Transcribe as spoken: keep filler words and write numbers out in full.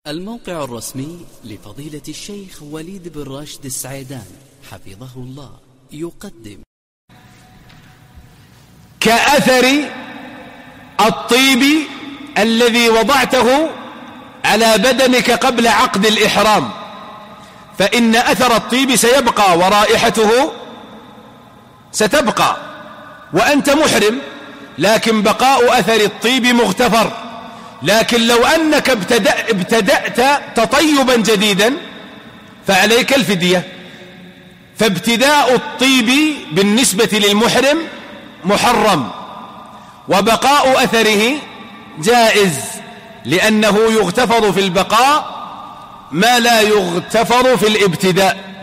الموقع الرسمي لفضيلة الشيخ وليد بن راشد السعيدان حفظه الله يقدم كأثر الطيب الذي وضعته على بدنك قبل عقد الإحرام، فإن أثر الطيب سيبقى ورائحته ستبقى وأنت محرم، لكن بقاء أثر الطيب مغتفر. لكن لو أنك ابتدأ ابتدأت تطيبا جديدا فعليك الفدية. فابتداء الطيب بالنسبة للمحرم محرم، وبقاء أثره جائز، لأنه يغتفر في البقاء ما لا يغتفر في الابتداء.